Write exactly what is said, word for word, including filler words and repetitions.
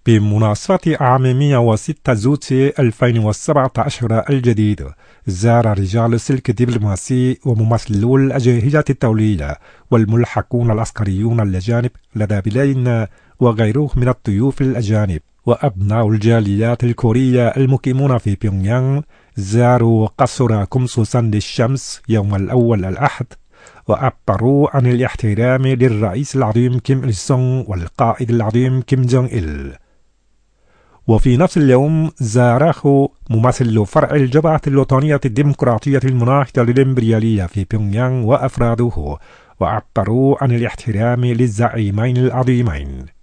بمناسبة عام مئة وستة زوت ألفين وسبعة عشر الجديد، زار رجال السلك الدبلوماسي وممثلو الأجهزة الدولية والملحقون العسكريون الأجانب لدى بلادنا وغيرهم من الضيوف الأجانب وأبناء الجاليات الكورية المقيمون في بيونغ يانغ، زاروا قصر قمصوصان للشمس يوم الأول الأحد، وعبروا عن الاحترام للرئيس العظيم كيم إل سونغ والقائد العظيم كيم جونغ إل. وفي نفس اليوم زاره ممثل فرع الجبهة الوطنية الديمقراطية المناهضة للإمبريالية في بيونغ يانغ وأفراده، وعبروا عن الاحترام للزعيمين العظيمين.